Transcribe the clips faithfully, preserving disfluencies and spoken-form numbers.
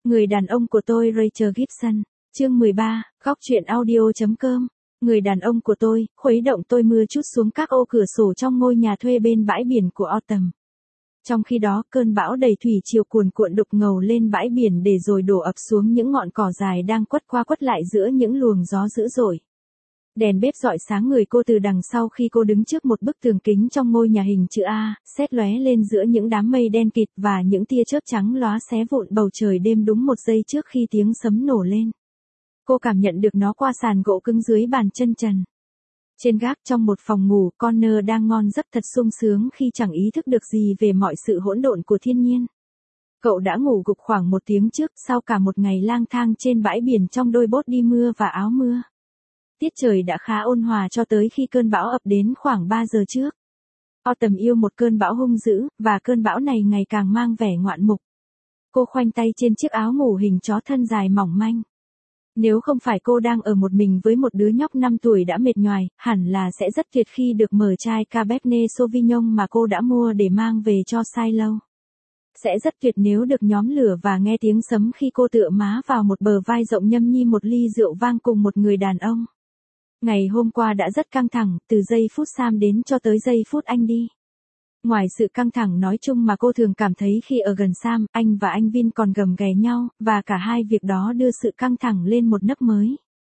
Người đàn ông của tôi Rachel Gibson, chương mười ba, góc truyện audio.com. Người đàn ông của tôi, khuấy động tôi mưa trút xuống các ô cửa sổ trong ngôi nhà thuê bên bãi biển của Autumn. Trong khi đó, cơn bão đầy thủy triều cuồn cuộn đục ngầu lên bãi biển để rồi đổ ập xuống những ngọn cỏ dài đang quất qua quất lại giữa những luồng gió dữ dội. Đèn bếp rọi sáng người cô từ đằng sau khi cô đứng trước một bức tường kính trong ngôi nhà hình chữ A, sét lóe lên giữa những đám mây đen kịt và những tia chớp trắng lóa xé vụn bầu trời đêm đúng một giây trước khi tiếng sấm nổ lên. Cô cảm nhận được nó qua sàn gỗ cứng dưới bàn chân trần. Trên gác trong một phòng ngủ, Connor đang ngon giấc thật sung sướng khi chẳng ý thức được gì về mọi sự hỗn độn của thiên nhiên. Cậu đã ngủ gục khoảng một tiếng trước sau cả một ngày lang thang trên bãi biển trong đôi bốt đi mưa và áo mưa. Tiết trời đã khá ôn hòa cho tới khi cơn bão ập đến khoảng ba giờ trước. Autumn yêu một cơn bão hung dữ, và cơn bão này ngày càng mang vẻ ngoạn mục. Cô khoanh tay trên chiếc áo ngủ hình chó thân dài mỏng manh. Nếu không phải cô đang ở một mình với một đứa nhóc năm tuổi đã mệt nhoài, hẳn là sẽ rất tuyệt khi được mở chai Cabernet Sauvignon mà cô đã mua để mang về cho Silo. Sẽ rất tuyệt nếu được nhóm lửa và nghe tiếng sấm khi cô tựa má vào một bờ vai rộng nhâm nhi một ly rượu vang cùng một người đàn ông. Ngày hôm qua đã rất căng thẳng, từ giây phút Sam đến cho tới giây phút anh đi. Ngoài sự căng thẳng nói chung mà cô thường cảm thấy khi ở gần Sam, anh và anh Vin còn gầm ghè nhau, và cả hai việc đó đưa sự căng thẳng lên một nấc mới.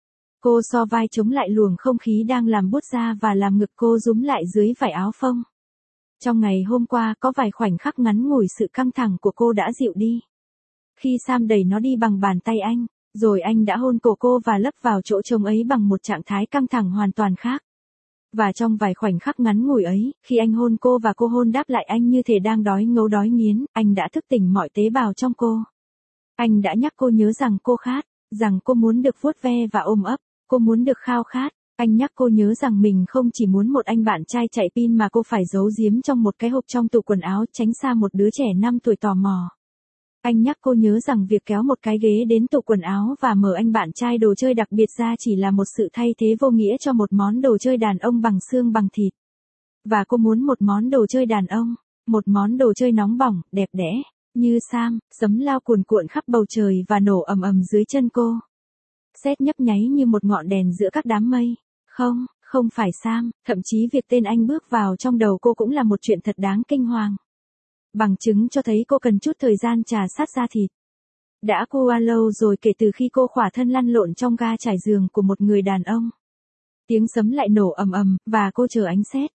Cô so vai chống lại luồng không khí đang làm buốt da và làm ngực cô rúm lại dưới vải áo phông. Trong ngày hôm qua có vài khoảnh khắc ngắn ngủi sự căng thẳng của cô đã dịu đi. Khi Sam đẩy nó đi bằng bàn tay anh, rồi anh đã hôn cổ cô và lấp vào chỗ trống ấy bằng một trạng thái căng thẳng hoàn toàn khác. Và trong vài khoảnh khắc ngắn ngủi ấy, khi anh hôn cô và cô hôn đáp lại anh như thể đang đói ngấu đói nghiến, anh đã thức tỉnh mọi tế bào trong cô. Anh đã nhắc cô nhớ rằng cô khát, rằng cô muốn được vuốt ve và ôm ấp, cô muốn được khao khát. Anh nhắc cô nhớ rằng mình không chỉ muốn một anh bạn trai chạy pin mà cô phải giấu giếm trong một cái hộp trong tủ quần áo tránh xa một đứa trẻ năm tuổi tò mò. Anh nhắc cô nhớ rằng việc kéo một cái ghế đến tủ quần áo và mở anh bạn trai đồ chơi đặc biệt ra chỉ là một sự thay thế vô nghĩa cho một món đồ chơi đàn ông bằng xương bằng thịt. Và cô muốn một món đồ chơi đàn ông, một món đồ chơi nóng bỏng, đẹp đẽ, như Sam, sấm lao cuồn cuộn khắp bầu trời và nổ ầm ầm dưới chân cô. Sét nhấp nháy như một ngọn đèn giữa các đám mây. Không, không phải Sam, thậm chí việc tên anh bước vào trong đầu cô cũng là một chuyện thật đáng kinh hoàng. Bằng chứng cho thấy cô cần chút thời gian trà sát da thịt. Đã qua lâu rồi kể từ khi cô khỏa thân lăn lộn trong ga trải giường của một người đàn ông. Tiếng sấm lại nổ ầm ầm, và cô chờ ánh sét.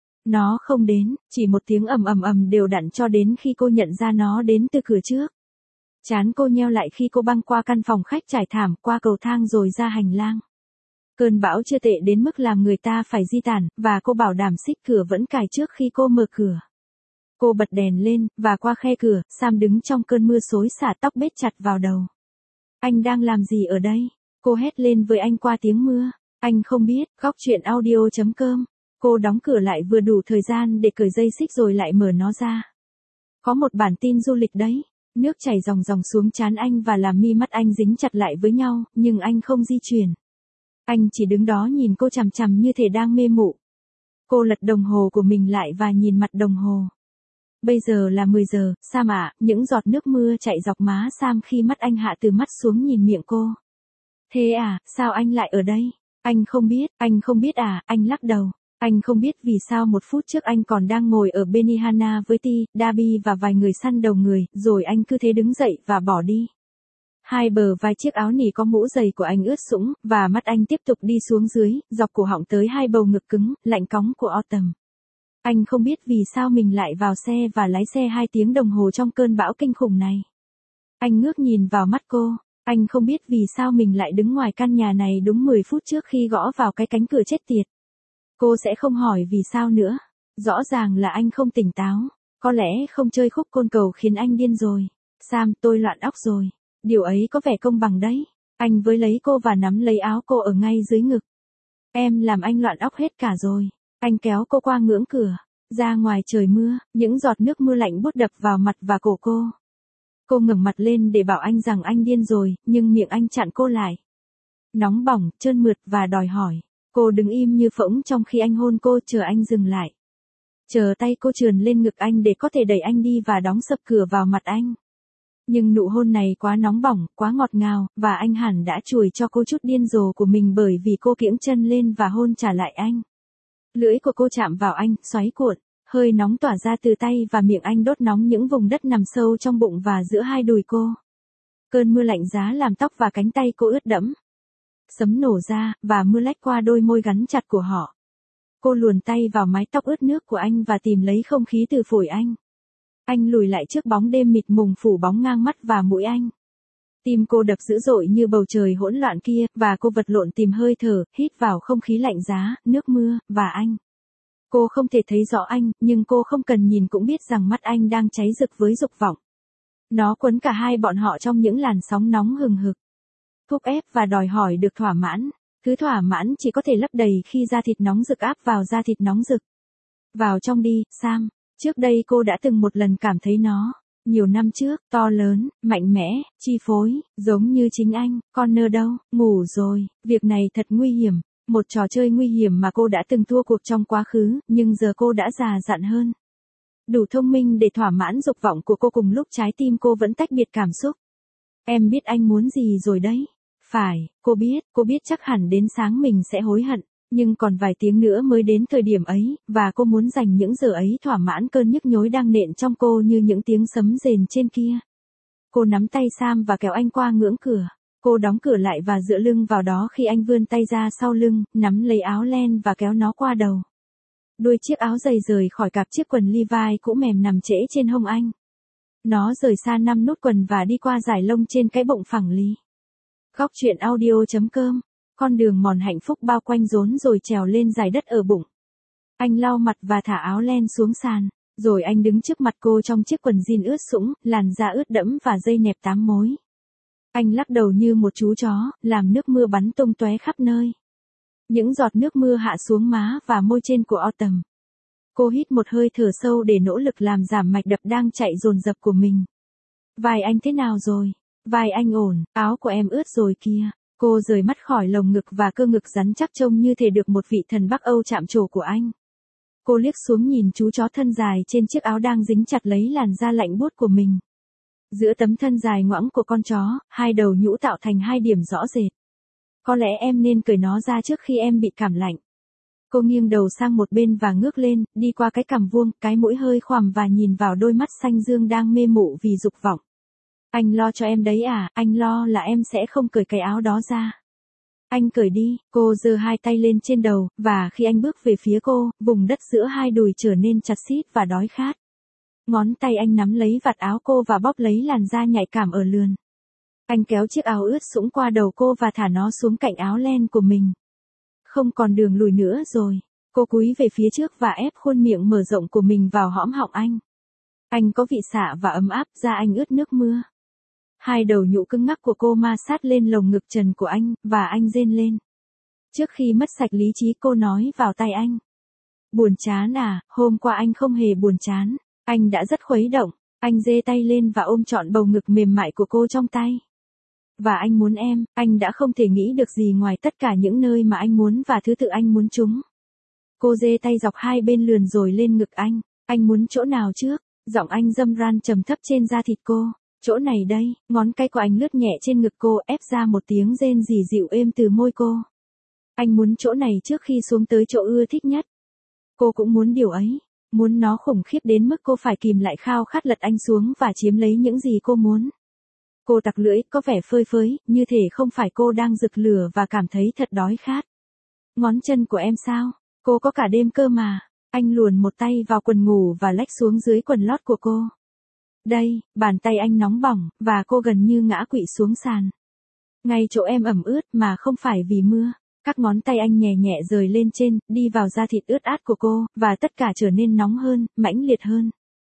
Nó không đến, chỉ một tiếng ầm ầm ầm đều đặn cho đến khi cô nhận ra nó đến từ cửa trước. Trán cô nheo lại khi cô băng qua căn phòng khách trải thảm, qua cầu thang rồi ra hành lang. Cơn bão chưa tệ đến mức làm người ta phải di tản, và cô bảo đảm xích cửa vẫn cài trước khi cô mở cửa. Cô bật đèn lên, và qua khe cửa, Sam đứng trong cơn mưa xối xả tóc bết chặt vào đầu. Anh đang làm gì ở đây? Cô hét lên với anh qua tiếng mưa. Anh không biết, góc truyện audio.com. Cô đóng cửa lại vừa đủ thời gian để cởi dây xích rồi lại mở nó ra. Có một bản tin du lịch đấy. Nước chảy ròng ròng xuống trán anh và làm mi mắt anh dính chặt lại với nhau, nhưng anh không di chuyển. Anh chỉ đứng đó nhìn cô chằm chằm như thể đang mê mụ. Cô lật đồng hồ của mình lại và nhìn mặt đồng hồ. Bây giờ là mười giờ, Sam ạ, những giọt nước mưa chạy dọc má Sam khi mắt anh hạ từ mắt xuống nhìn miệng cô. Thế à, sao anh lại ở đây? Anh không biết, anh không biết à, anh lắc đầu. Anh không biết vì sao một phút trước anh còn đang ngồi ở Benihana với Ti, Darby và vài người săn đầu người, rồi anh cứ thế đứng dậy và bỏ đi. Hai bờ vai chiếc áo nỉ có mũ dày của anh ướt sũng, và mắt anh tiếp tục đi xuống dưới, dọc cổ họng tới hai bầu ngực cứng, lạnh cóng của Autumn. Anh không biết vì sao mình lại vào xe và lái xe hai tiếng đồng hồ trong cơn bão kinh khủng này. Anh ngước nhìn vào mắt cô. Anh không biết vì sao mình lại đứng ngoài căn nhà này đúng mười phút trước khi gõ vào cái cánh cửa chết tiệt. Cô sẽ không hỏi vì sao nữa. Rõ ràng là anh không tỉnh táo. Có lẽ không chơi khúc côn cầu khiến anh điên rồi. Sam, tôi loạn óc rồi. Điều ấy có vẻ công bằng đấy. Anh với lấy cô và nắm lấy áo cô ở ngay dưới ngực. Em làm anh loạn óc hết cả rồi. Anh kéo cô qua ngưỡng cửa. Ra ngoài trời mưa, những giọt nước mưa lạnh buốt đập vào mặt và cổ cô. Cô ngẩng mặt lên để bảo anh rằng anh điên rồi, nhưng miệng anh chặn cô lại. Nóng bỏng, trơn mượt và đòi hỏi. Cô đứng im như phỗng trong khi anh hôn cô, chờ anh dừng lại. Chờ tay cô trườn lên ngực anh để có thể đẩy anh đi và đóng sập cửa vào mặt anh. Nhưng nụ hôn này quá nóng bỏng, quá ngọt ngào, và anh hẳn đã chùi cho cô chút điên rồ của mình bởi vì cô kiễng chân lên và hôn trả lại anh. Lưỡi của cô chạm vào anh, xoáy cuộn, hơi nóng tỏa ra từ tay và miệng anh đốt nóng những vùng đất nằm sâu trong bụng và giữa hai đùi cô. Cơn mưa lạnh giá làm tóc và cánh tay cô ướt đẫm. Sấm nổ ra, và mưa lách qua đôi môi gắn chặt của họ. Cô luồn tay vào mái tóc ướt nước của anh và tìm lấy không khí từ phổi anh. Anh lùi lại trước bóng đêm mịt mùng phủ bóng ngang mắt và mũi anh. Tim cô đập dữ dội như bầu trời hỗn loạn kia, và cô vật lộn tìm hơi thở, hít vào không khí lạnh giá, nước mưa, và anh. Cô không thể thấy rõ anh, nhưng cô không cần nhìn cũng biết rằng mắt anh đang cháy rực với dục vọng. Nó quấn cả hai bọn họ trong những làn sóng nóng hừng hực. Thúc ép và đòi hỏi được thỏa mãn. Thứ thỏa mãn chỉ có thể lấp đầy khi da thịt nóng rực áp vào da thịt nóng rực. Vào trong đi, Sam. Trước đây cô đã từng một lần cảm thấy nó. Nhiều năm trước, to lớn, mạnh mẽ, chi phối, giống như chính anh. Connor đâu, ngủ rồi. Việc này thật nguy hiểm. Một trò chơi nguy hiểm mà cô đã từng thua cuộc trong quá khứ, nhưng giờ cô đã già dặn hơn. Đủ thông minh để thỏa mãn dục vọng của cô cùng lúc trái tim cô vẫn tách biệt cảm xúc. Em biết anh muốn gì rồi đấy. Phải, cô biết, cô biết chắc hẳn đến sáng mình sẽ hối hận, nhưng còn vài tiếng nữa mới đến thời điểm ấy, và cô muốn dành những giờ ấy thỏa mãn cơn nhức nhối đang nện trong cô như những tiếng sấm rền trên kia. Cô nắm tay Sam và kéo anh qua ngưỡng cửa. Cô đóng cửa lại và dựa lưng vào đó khi anh vươn tay ra sau lưng, nắm lấy áo len và kéo nó qua đầu. Đuôi chiếc áo dày rời khỏi cặp chiếc quần Levi cũ mềm nằm trễ trên hông anh. Nó rời xa năm nút quần và đi qua dải lông trên cái bụng phẳng lì. Góc truyện audio chấm com. Con đường mòn hạnh phúc bao quanh rốn rồi trèo lên dải đất ở bụng. Anh lau mặt và thả áo len xuống sàn. Rồi anh đứng trước mặt cô trong chiếc quần jean ướt sũng, làn da ướt đẫm và dây nẹp tám mối. Anh lắc đầu như một chú chó, làm nước mưa bắn tung tóe khắp nơi. Những giọt nước mưa hạ xuống má và môi trên của Autumn. Cô hít một hơi thở sâu để nỗ lực làm giảm mạch đập đang chạy dồn dập của mình. Vai anh thế nào rồi? Vai anh ổn, áo của em ướt rồi kia. Cô rời mắt khỏi lồng ngực và cơ ngực rắn chắc trông như thể được một vị thần Bắc Âu chạm trổ của anh. Cô liếc xuống nhìn chú chó thân dài trên chiếc áo đang dính chặt lấy làn da lạnh buốt của mình. Giữa tấm thân dài ngoãng của con chó, hai đầu nhũ tạo thành hai điểm rõ rệt. Có lẽ em nên cởi nó ra trước khi em bị cảm lạnh. Cô nghiêng đầu sang một bên và ngước lên, đi qua cái cằm vuông, cái mũi hơi khoằm và nhìn vào đôi mắt xanh dương đang mê mụ vì dục vọng. Anh lo cho em đấy à, anh lo là em sẽ không cởi cái áo đó ra. Anh cởi đi, cô giơ hai tay lên trên đầu, và khi anh bước về phía cô, vùng đất giữa hai đùi trở nên chặt xít và đói khát. Ngón tay anh nắm lấy vạt áo cô và bóp lấy làn da nhạy cảm ở lườn. Anh kéo chiếc áo ướt sũng qua đầu cô và thả nó xuống cạnh áo len của mình. Không còn đường lùi nữa rồi. Cô cúi về phía trước và ép khuôn miệng mở rộng của mình vào hõm họng anh. Anh có vị xạ và ấm áp, da anh ướt nước mưa. Hai đầu nhũ cứng ngắc của cô ma sát lên lồng ngực trần của anh, và anh rên lên. Trước khi mất sạch lý trí cô nói vào tai anh. Buồn chán à, hôm qua anh không hề buồn chán. Anh đã rất khuấy động. Anh giơ tay lên và ôm trọn bầu ngực mềm mại của cô trong tay. Và anh muốn em, anh đã không thể nghĩ được gì ngoài tất cả những nơi mà anh muốn và thứ tự anh muốn chúng. Cô giơ tay dọc hai bên lườn rồi lên ngực anh. Anh muốn chỗ nào trước? Giọng anh dâm ran trầm thấp trên da thịt cô. Chỗ này đây, ngón cái của anh lướt nhẹ trên ngực cô ép ra một tiếng rên rỉ dịu êm từ môi cô. Anh muốn chỗ này trước khi xuống tới chỗ ưa thích nhất. Cô cũng muốn điều ấy. Muốn nó khủng khiếp đến mức cô phải kìm lại khao khát lật anh xuống và chiếm lấy những gì cô muốn. Cô tặc lưỡi, có vẻ phơi phới, như thể không phải cô đang rực lửa và cảm thấy thật đói khát. Ngón chân của em sao? Cô có cả đêm cơ mà. Anh luồn một tay vào quần ngủ và lách xuống dưới quần lót của cô. Đây, bàn tay anh nóng bỏng, và cô gần như ngã quỵ xuống sàn. Ngay chỗ em ẩm ướt mà không phải vì mưa. Các ngón tay anh nhẹ nhẹ rời lên trên, đi vào da thịt ướt át của cô, và tất cả trở nên nóng hơn, mãnh liệt hơn.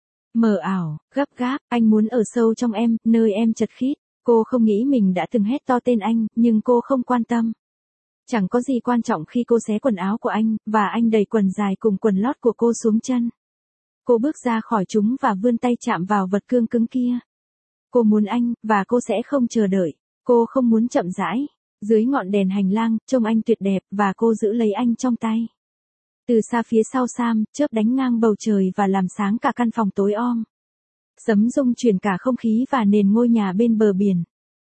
Mờ ảo, gấp gáp, anh muốn ở sâu trong em, nơi em chật khít. Cô không nghĩ mình đã từng hét to tên anh, nhưng cô không quan tâm. Chẳng có gì quan trọng khi cô xé quần áo của anh, và anh đẩy quần dài cùng quần lót của cô xuống chân. Cô bước ra khỏi chúng và vươn tay chạm vào vật cương cứng kia. Cô muốn anh, và cô sẽ không chờ đợi. Cô không muốn chậm rãi. Dưới ngọn đèn hành lang, trông anh tuyệt đẹp, và cô giữ lấy anh trong tay. Từ xa phía sau Sam, chớp đánh ngang bầu trời và làm sáng cả căn phòng tối om. Sấm rung chuyển cả không khí và nền ngôi nhà bên bờ biển.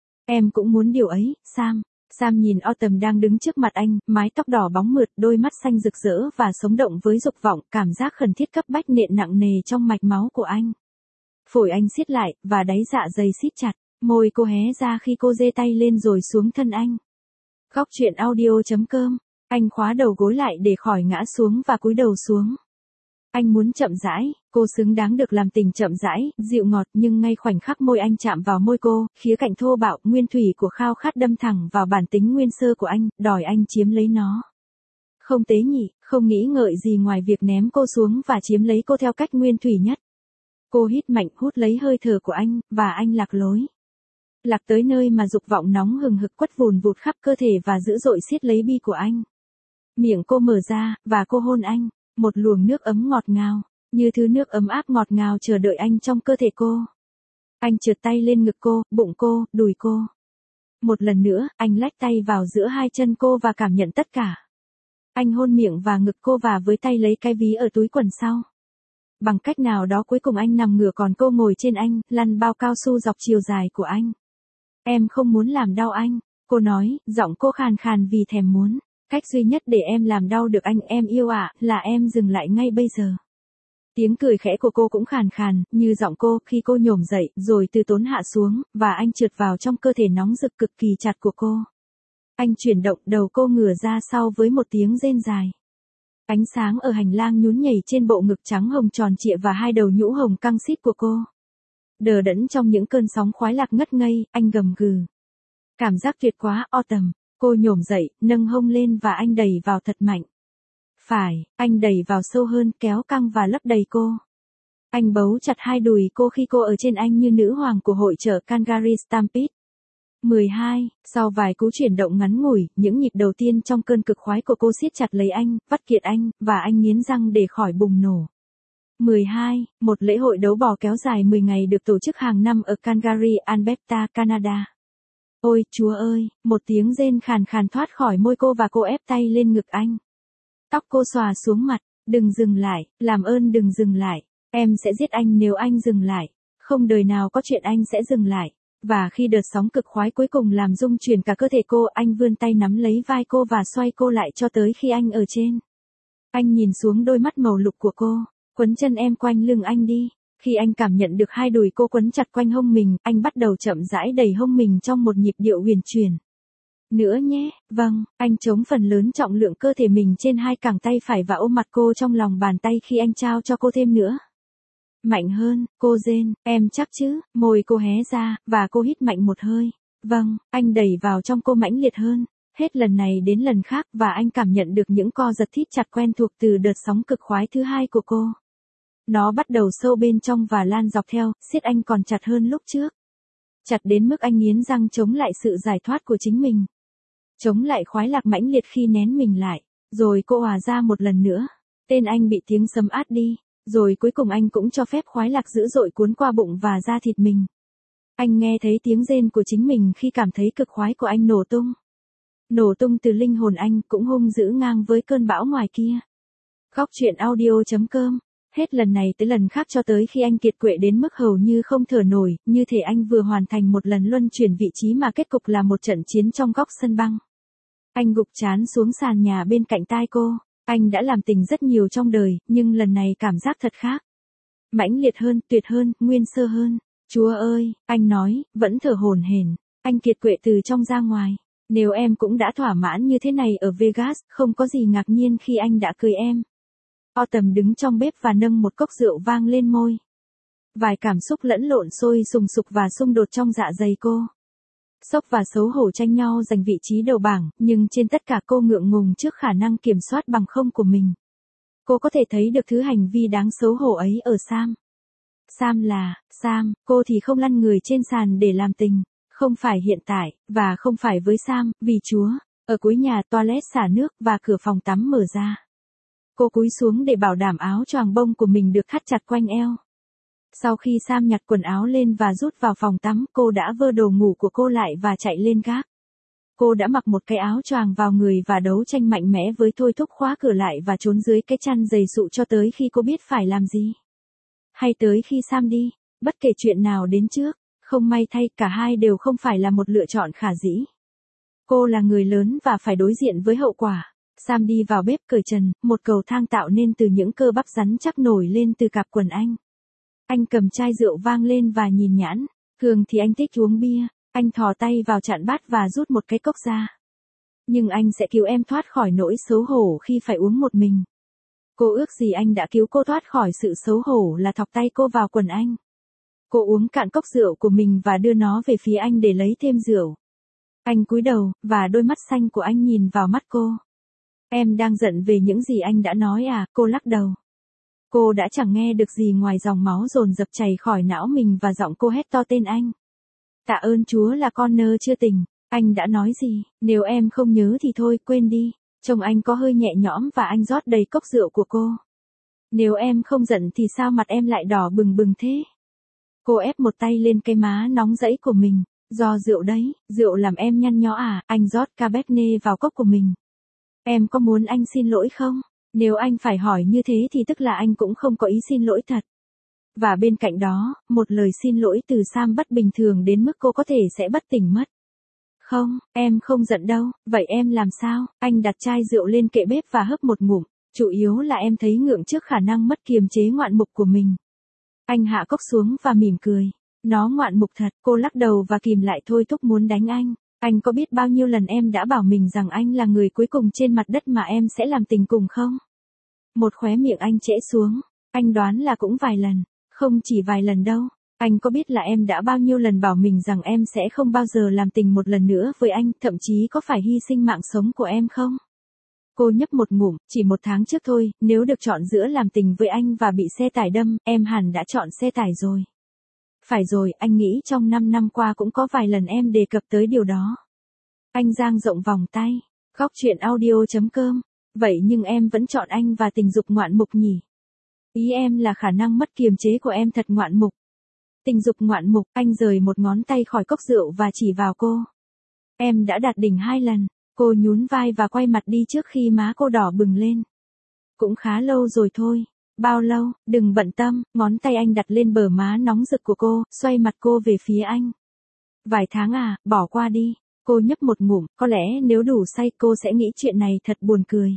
Em cũng muốn điều ấy, Sam. Sam nhìn Autumn đang đứng trước mặt anh, mái tóc đỏ bóng mượt, đôi mắt xanh rực rỡ và sống động với dục vọng, cảm giác khẩn thiết cấp bách nện nặng nề trong mạch máu của anh. Phổi anh siết lại, và đáy dạ dày siết chặt, môi cô hé ra khi cô giơ tay lên rồi xuống thân anh. Góc truyện audio.com. Anh khóa đầu gối lại để khỏi ngã xuống và cúi đầu xuống. Anh muốn chậm rãi, cô xứng đáng được làm tình chậm rãi, dịu ngọt, nhưng ngay khoảnh khắc môi anh chạm vào môi cô, khía cạnh thô bạo, nguyên thủy của khao khát đâm thẳng vào bản tính nguyên sơ của anh, đòi anh chiếm lấy nó. Không tế nhị, không nghĩ ngợi gì ngoài việc ném cô xuống và chiếm lấy cô theo cách nguyên thủy nhất. Cô hít mạnh, hút lấy hơi thở của anh, và anh lạc lối. Lạc tới nơi mà dục vọng nóng hừng hực quất vùn vụt khắp cơ thể và dữ dội siết lấy bi của anh. Miệng cô mở ra, và cô hôn anh. Một luồng nước ấm ngọt ngào, như thứ nước ấm áp ngọt ngào chờ đợi anh trong cơ thể cô. Anh trượt tay lên ngực cô, bụng cô, đùi cô. Một lần nữa, anh lách tay vào giữa hai chân cô và cảm nhận tất cả. Anh hôn miệng và ngực cô và với tay lấy cái ví ở túi quần sau. Bằng cách nào đó cuối cùng anh nằm ngửa còn cô ngồi trên anh, lăn bao cao su dọc chiều dài của anh. Em không muốn làm đau anh, cô nói, giọng cô khàn khàn vì thèm muốn. Cách duy nhất để em làm đau được anh em yêu ạ, à, là em dừng lại ngay bây giờ. Tiếng cười khẽ của cô cũng khàn khàn, như giọng cô khi cô nhổm dậy, rồi từ tốn hạ xuống, và anh trượt vào trong cơ thể nóng rực cực kỳ chặt của cô. Anh chuyển động đầu cô ngửa ra sau với một tiếng rên dài. Ánh sáng ở hành lang nhún nhảy trên bộ ngực trắng hồng tròn trịa và hai đầu nhũ hồng căng xít của cô. Đờ đẫn trong những cơn sóng khoái lạc ngất ngây, anh gầm gừ. Cảm giác tuyệt quá, Autumn. Cô nhổm dậy, nâng hông lên và anh đẩy vào thật mạnh. Phải, anh đẩy vào sâu hơn, kéo căng và lấp đầy cô. Anh bấu chặt hai đùi cô khi cô ở trên anh như nữ hoàng của hội chợ Calgary Stampede. mười hai, sau vài cú chuyển động ngắn ngủi, những nhịp đầu tiên trong cơn cực khoái của cô siết chặt lấy anh, vắt kiệt anh, và anh nghiến răng để khỏi bùng nổ. mười hai, một lễ hội đấu bò kéo dài mười ngày được tổ chức hàng năm ở Calgary, Alberta, Canada. Ôi, Chúa ơi, một tiếng rên khàn khàn thoát khỏi môi cô và cô ép tay lên ngực anh. Tóc cô xòa xuống mặt, đừng dừng lại, làm ơn đừng dừng lại, em sẽ giết anh nếu anh dừng lại, không đời nào có chuyện anh sẽ dừng lại. Và khi đợt sóng cực khoái cuối cùng làm rung chuyển cả cơ thể cô, anh vươn tay nắm lấy vai cô và xoay cô lại cho tới khi anh ở trên. Anh nhìn xuống đôi mắt màu lục của cô, quấn chân em quanh lưng anh đi. Khi anh cảm nhận được hai đùi cô quấn chặt quanh hông mình, anh bắt đầu chậm rãi đẩy hông mình trong một nhịp điệu huyền chuyển. Nữa nhé, vâng, anh chống phần lớn trọng lượng cơ thể mình trên hai cẳng tay phải và ôm mặt cô trong lòng bàn tay khi anh trao cho cô thêm nữa. Mạnh hơn, cô rên, em chắc chứ, môi cô hé ra, và cô hít mạnh một hơi. Vâng, anh đẩy vào trong cô mãnh liệt hơn, hết lần này đến lần khác và anh cảm nhận được những co giật thít chặt quen thuộc từ đợt sóng cực khoái thứ hai của cô. Nó bắt đầu sâu bên trong và lan dọc theo, siết anh còn chặt hơn lúc trước. Chặt đến mức anh nghiến răng chống lại sự giải thoát của chính mình. Chống lại khoái lạc mãnh liệt khi nén mình lại, rồi cô hòa ra một lần nữa. Tên anh bị tiếng sấm át đi, rồi cuối cùng anh cũng cho phép khoái lạc dữ dội cuốn qua bụng và da thịt mình. Anh nghe thấy tiếng rên của chính mình khi cảm thấy cực khoái của anh nổ tung. Nổ tung từ linh hồn anh cũng hung dữ ngang với cơn bão ngoài kia. Góc truyện audio.com. Hết lần này tới lần khác cho tới khi anh kiệt quệ đến mức hầu như không thở nổi, như thể anh vừa hoàn thành một lần luân chuyển vị trí mà kết cục là một trận chiến trong góc sân băng. Anh gục trán xuống sàn nhà bên cạnh tai cô. Anh đã làm tình rất nhiều trong đời, nhưng lần này cảm giác thật khác. Mãnh liệt hơn, tuyệt hơn, nguyên sơ hơn. Chúa ơi, anh nói, vẫn thở hổn hển. Anh kiệt quệ từ trong ra ngoài. Nếu em cũng đã thỏa mãn như thế này ở Vegas, không có gì ngạc nhiên khi anh đã cưới em. Autumn đứng trong bếp và nâng một cốc rượu vang lên môi. Vài cảm xúc lẫn lộn sôi sùng sục và xung đột trong dạ dày cô. Sốc và xấu hổ tranh nhau giành vị trí đầu bảng, nhưng trên tất cả cô ngượng ngùng trước khả năng kiểm soát bằng không của mình. Cô có thể thấy được thứ hành vi đáng xấu hổ ấy ở Sam. Sam là, Sam, cô thì không lăn người trên sàn để làm tình. Không phải hiện tại, và không phải với Sam, vì Chúa. Ở cuối nhà toilet xả nước và cửa phòng tắm mở ra. Cô cúi xuống để bảo đảm áo choàng bông của mình được thắt chặt quanh eo. Sau khi Sam nhặt quần áo lên và rút vào phòng tắm, cô đã vơ đồ ngủ của cô lại và chạy lên gác. Cô đã mặc một cái áo choàng vào người và đấu tranh mạnh mẽ với thôi thúc khóa cửa lại và trốn dưới cái chăn dày sụ cho tới khi cô biết phải làm gì. Hay tới khi Sam đi. Bất kể chuyện nào đến trước, không may thay cả hai đều không phải là một lựa chọn khả dĩ. Cô là người lớn và phải đối diện với hậu quả. Sam đi vào bếp cởi trần, một cầu thang tạo nên từ những cơ bắp rắn chắc nổi lên từ cạp quần anh. Anh cầm chai rượu vang lên và nhìn nhãn. Thường thì anh thích uống bia. Anh thò tay vào chạn bát và rút một cái cốc ra. Nhưng anh sẽ cứu em thoát khỏi nỗi xấu hổ khi phải uống một mình. Cô ước gì anh đã cứu cô thoát khỏi sự xấu hổ là thọc tay cô vào quần anh. Cô uống cạn cốc rượu của mình và đưa nó về phía anh để lấy thêm rượu. Anh cúi đầu, và đôi mắt xanh của anh nhìn vào mắt cô. Em đang giận về những gì anh đã nói à? Cô lắc đầu. Cô đã chẳng nghe được gì ngoài dòng máu dồn dập chảy khỏi não mình và giọng cô hét to tên anh. Tạ ơn Chúa là Connor chưa tỉnh. Anh đã nói gì? Nếu em không nhớ thì thôi, quên đi. Trông anh có hơi nhẹ nhõm và anh rót đầy cốc rượu của cô. Nếu em không giận thì sao mặt em lại đỏ bừng bừng thế? Cô ép một tay lên cái má nóng rẫy của mình. Do rượu đấy, rượu làm em nhăn nhó à? Anh rót Cabernet vào cốc của mình. Em có muốn anh xin lỗi không? Nếu anh phải hỏi như thế thì tức là anh cũng không có ý xin lỗi thật. Và bên cạnh đó, một lời xin lỗi từ Sam bất bình thường đến mức cô có thể sẽ bất tỉnh mất. Không, em không giận đâu, vậy em làm sao? Anh đặt chai rượu lên kệ bếp và hớp một ngụm, chủ yếu là em thấy ngượng trước khả năng mất kiềm chế ngoạn mục của mình. Anh hạ cốc xuống và mỉm cười. Nó ngoạn mục thật, cô lắc đầu và kìm lại thôi thúc muốn đánh anh. Anh có biết bao nhiêu lần em đã bảo mình rằng anh là người cuối cùng trên mặt đất mà em sẽ làm tình cùng không? Một khóe miệng anh trễ xuống, anh đoán là cũng vài lần, không chỉ vài lần đâu. Anh có biết là em đã bao nhiêu lần bảo mình rằng em sẽ không bao giờ làm tình một lần nữa với anh, thậm chí có phải hy sinh mạng sống của em không? Cô nhấp một ngụm, chỉ một tháng trước thôi, nếu được chọn giữa làm tình với anh và bị xe tải đâm, em hẳn đã chọn xe tải rồi. Phải rồi, anh nghĩ trong năm năm qua cũng có vài lần em đề cập tới điều đó. Anh dang rộng vòng tay, góc chuyện audio chấm com. Vậy nhưng em vẫn chọn anh và tình dục ngoạn mục nhỉ? Ý em là khả năng mất kiềm chế của em thật ngoạn mục. Tình dục ngoạn mục, anh rời một ngón tay khỏi cốc rượu và chỉ vào cô. Em đã đạt đỉnh hai lần. Cô nhún vai và quay mặt đi trước khi má cô đỏ bừng lên. Cũng khá lâu rồi thôi. Bao lâu? Đừng bận tâm. Ngón tay anh đặt lên bờ má nóng rực của cô, xoay mặt cô về phía anh. Vài tháng à, bỏ qua đi. Cô nhấp một ngụm, có lẽ nếu đủ say cô sẽ nghĩ chuyện này thật buồn cười.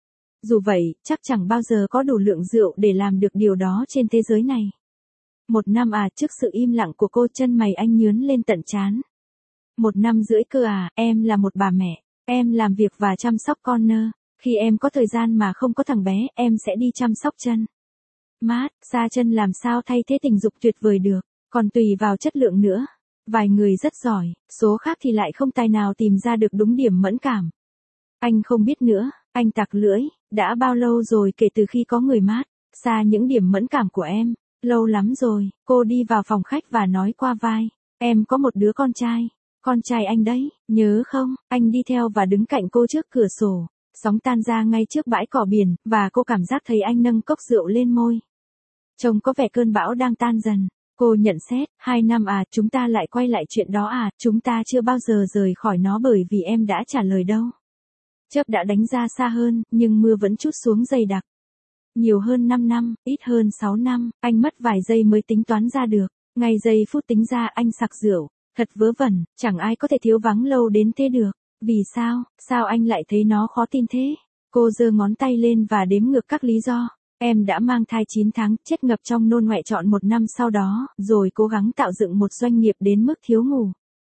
Dù vậy, chắc chẳng bao giờ có đủ lượng rượu để làm được điều đó trên thế giới này. Một năm à, trước sự im lặng của cô chân mày anh nhướn lên tận trán. Một năm rưỡi cơ à, em là một bà mẹ, em làm việc và chăm sóc Connor. Khi em có thời gian mà không có thằng bé, em sẽ đi chăm sóc chân. Mát, xa chân làm sao thay thế tình dục tuyệt vời được, còn tùy vào chất lượng nữa. Vài người rất giỏi, số khác thì lại không tài nào tìm ra được đúng điểm mẫn cảm. Anh không biết nữa, anh tặc lưỡi, đã bao lâu rồi kể từ khi có người mát, xa những điểm mẫn cảm của em. Lâu lắm rồi. Cô đi vào phòng khách và nói qua vai. Em có một đứa con trai. Con trai anh đấy, nhớ không? Anh đi theo và đứng cạnh cô trước cửa sổ. Sóng tan ra ngay trước bãi cỏ biển, và cô cảm giác thấy anh nâng cốc rượu lên môi. Trông có vẻ cơn bão đang tan dần. Cô nhận xét, hai năm à, chúng ta lại quay lại chuyện đó à, chúng ta chưa bao giờ rời khỏi nó bởi vì em đã trả lời đâu. Chớp đã đánh ra xa hơn, nhưng mưa vẫn trút xuống dày đặc. Nhiều hơn năm năm, ít hơn sáu năm, anh mất vài giây mới tính toán ra được. Ngay giây phút tính ra anh sặc rượu. Thật vớ vẩn, chẳng ai có thể thiếu vắng lâu đến thế được. Vì sao, sao anh lại thấy nó khó tin thế? Cô giơ ngón tay lên và đếm ngược các lý do. Em đã mang thai chín tháng, chết ngập trong nôn ngoẹ trọn một năm sau đó, rồi cố gắng tạo dựng một doanh nghiệp đến mức thiếu ngủ.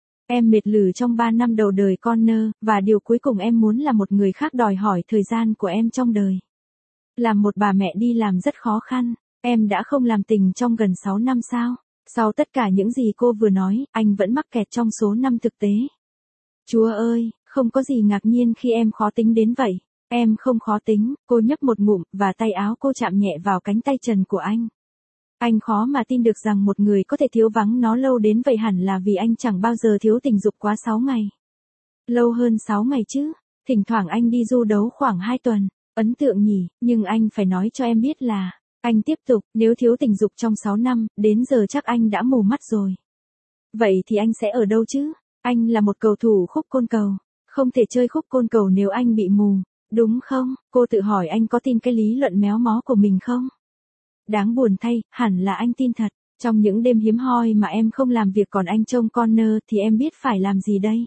Em mệt lử trong ba năm đầu đời Connor, và điều cuối cùng em muốn là một người khác đòi hỏi thời gian của em trong đời. Làm một bà mẹ đi làm rất khó khăn, em đã không làm tình trong gần sáu năm sao? Sau tất cả những gì cô vừa nói, anh vẫn mắc kẹt trong số năm thực tế. Chúa ơi, không có gì ngạc nhiên khi em khó tính đến vậy. Em không khó tính, cô nhấp một ngụm, và tay áo cô chạm nhẹ vào cánh tay trần của anh. Anh khó mà tin được rằng một người có thể thiếu vắng nó lâu đến vậy hẳn là vì anh chẳng bao giờ thiếu tình dục quá sáu ngày. Lâu hơn sáu ngày chứ, thỉnh thoảng anh đi du đấu khoảng hai tuần, ấn tượng nhỉ, nhưng anh phải nói cho em biết là, anh tiếp tục, nếu thiếu tình dục trong sáu năm, đến giờ chắc anh đã mù mắt rồi. Vậy thì anh sẽ ở đâu chứ? Anh là một cầu thủ khúc côn cầu, không thể chơi khúc côn cầu nếu anh bị mù, đúng không? Cô tự hỏi anh có tin cái lý luận méo mó của mình không? Đáng buồn thay, hẳn là anh tin thật. Trong những đêm hiếm hoi mà em không làm việc còn anh trông Connor thì em biết phải làm gì đây?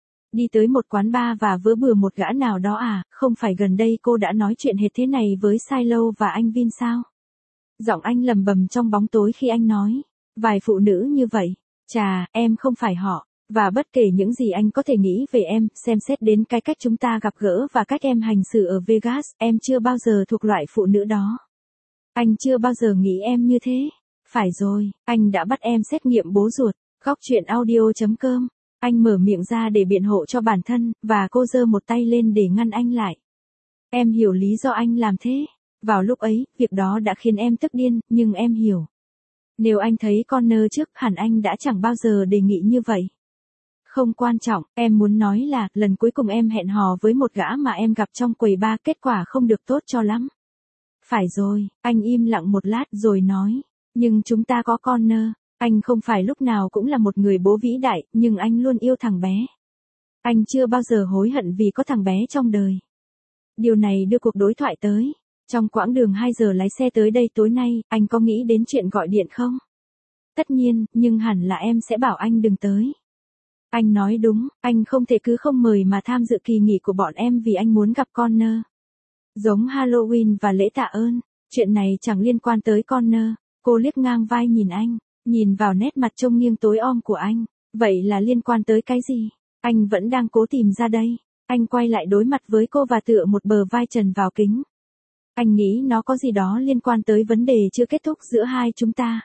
Đi tới một quán bar và vớ bừa một gã nào đó à, không phải gần đây cô đã nói chuyện hệt thế này với Silo và anh Vin sao? Giọng anh lầm bầm trong bóng tối khi anh nói, vài phụ nữ như vậy, chà, em không phải họ, và bất kể những gì anh có thể nghĩ về em, xem xét đến cái cách chúng ta gặp gỡ và cách em hành xử ở Vegas, em chưa bao giờ thuộc loại phụ nữ đó. Anh chưa bao giờ nghĩ em như thế. Phải rồi, anh đã bắt em xét nghiệm bố ruột. Góc truyện audio.com. Anh mở miệng ra để biện hộ cho bản thân, và cô giơ một tay lên để ngăn anh lại. Em hiểu lý do anh làm thế. Vào lúc ấy, việc đó đã khiến em tức điên, nhưng em hiểu. Nếu anh thấy Connor trước, hẳn anh đã chẳng bao giờ đề nghị như vậy. Không quan trọng, em muốn nói là, lần cuối cùng em hẹn hò với một gã mà em gặp trong quầy bar, kết quả không được tốt cho lắm. Phải rồi, anh im lặng một lát rồi nói. Nhưng chúng ta có Connor. Anh không phải lúc nào cũng là một người bố vĩ đại, nhưng anh luôn yêu thằng bé. Anh chưa bao giờ hối hận vì có thằng bé trong đời. Điều này đưa cuộc đối thoại tới. Trong quãng đường hai giờ lái xe tới đây tối nay, anh có nghĩ đến chuyện gọi điện không? Tất nhiên, nhưng hẳn là em sẽ bảo anh đừng tới. Anh nói đúng, anh không thể cứ không mời mà tham dự kỳ nghỉ của bọn em vì anh muốn gặp Connor. Giống Halloween và lễ tạ ơn, chuyện này chẳng liên quan tới Connor. Cô liếc ngang vai nhìn anh, nhìn vào nét mặt trông nghiêng tối om của anh. Vậy là liên quan tới cái gì? Anh vẫn đang cố tìm ra đây. Anh quay lại đối mặt với cô và tựa một bờ vai trần vào kính. Anh nghĩ nó có gì đó liên quan tới vấn đề chưa kết thúc giữa hai chúng ta.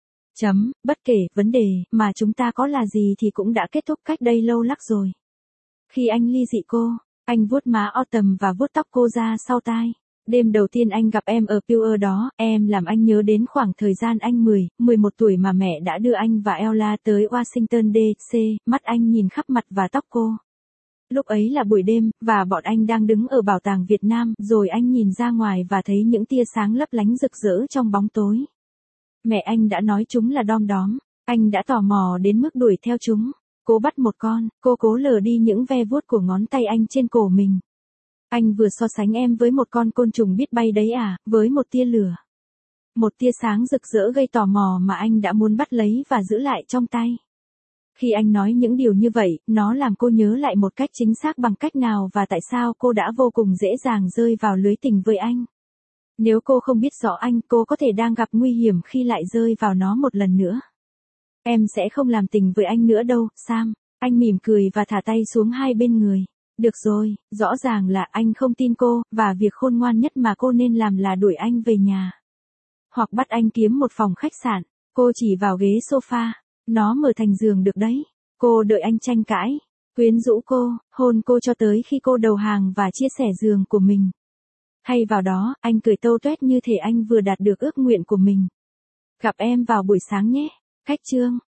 Chấm, bất kể vấn đề mà chúng ta có là gì thì cũng đã kết thúc cách đây lâu lắc rồi. Khi anh ly dị cô, anh vuốt má Autumn và vuốt tóc cô ra sau tai. Đêm đầu tiên anh gặp em ở Pure đó, em làm anh nhớ đến khoảng thời gian anh mười, mười một tuổi mà mẹ đã đưa anh và Ella tới Washington đê xê, mắt anh nhìn khắp mặt và tóc cô. Lúc ấy là buổi đêm, và bọn anh đang đứng ở Bảo tàng Việt Nam, rồi anh nhìn ra ngoài và thấy những tia sáng lấp lánh rực rỡ trong bóng tối. Mẹ anh đã nói chúng là đom đóm, anh đã tò mò đến mức đuổi theo chúng. Cố bắt một con, cô cố lờ đi những ve vuốt của ngón tay anh trên cổ mình. Anh vừa so sánh em với một con côn trùng biết bay đấy à, với một tia lửa. Một tia sáng rực rỡ gây tò mò mà anh đã muốn bắt lấy và giữ lại trong tay. Khi anh nói những điều như vậy, nó làm cô nhớ lại một cách chính xác bằng cách nào và tại sao cô đã vô cùng dễ dàng rơi vào lưới tình với anh. Nếu cô không biết rõ anh, cô có thể đang gặp nguy hiểm khi lại rơi vào nó một lần nữa. Em sẽ không làm tình với anh nữa đâu, Sam. Anh mỉm cười và thả tay xuống hai bên người. Được rồi, rõ ràng là anh không tin cô, và việc khôn ngoan nhất mà cô nên làm là đuổi anh về nhà. Hoặc bắt anh kiếm một phòng khách sạn. Cô chỉ vào ghế sofa. Nó mở thành giường được đấy. Cô đợi anh tranh cãi. Quyến rũ cô, hôn cô cho tới khi cô đầu hàng và chia sẻ giường của mình. Hay vào đó, anh cười tâu tuét như thể anh vừa đạt được ước nguyện của mình. Gặp em vào buổi sáng nhé. Khách chương.